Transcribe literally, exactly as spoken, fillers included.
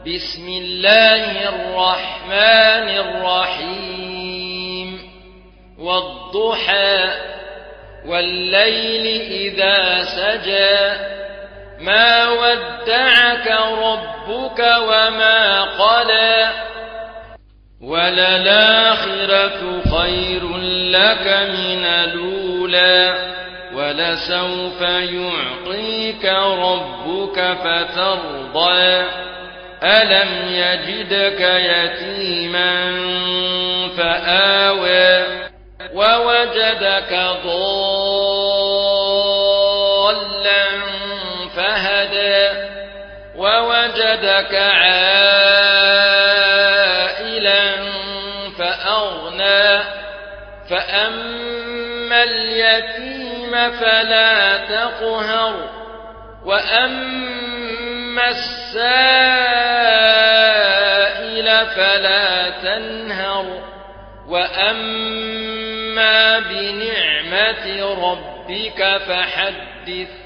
بسم الله الرحمن الرحيم والضحى والليل إذا سجى ما ودعك ربك وما قلى وللآخرة خير لك من الأولى ولسوف يعطيك ربك فترضى ألم يجدك يتيما فآوى ووجدك ضالا فهدى ووجدك عائلا فأغنى فأما اليتيم فلا تقهر وأما السائل فلا تنهر وأما بنعمة ربك فحدث